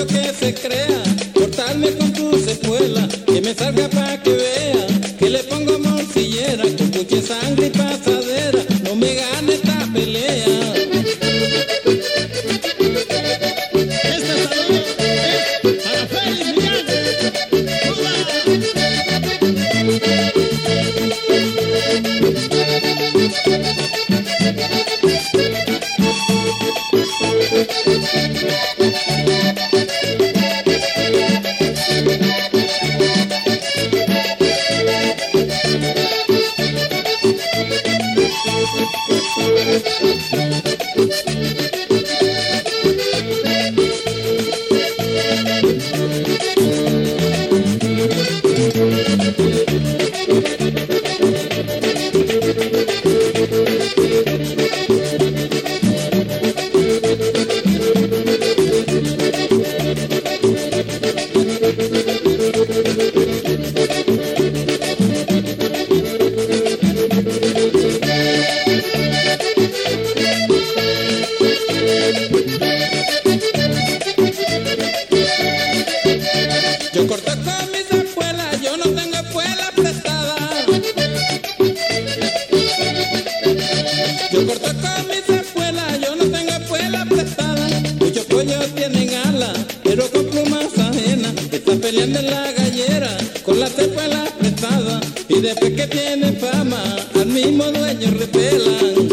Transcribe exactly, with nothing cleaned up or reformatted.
pollo que se crea, cortarme con tu secuela, que me salga pa' que vea, que le pongo morcillera, con cuche, sangre y pasadera, no me gane esta pelea. Este saludo es para Félix Millán. Yo corto con mis espuelas, yo no tengo espuela prestada. Yo corto con mis espuelas, yo no tengo espuela prestada. Muchos pollos tienen alas, pero con plumas ajenas. Están peleando en la gallera con las espuelas prestadas. Y después que tienen fama, al mismo dueño repelan.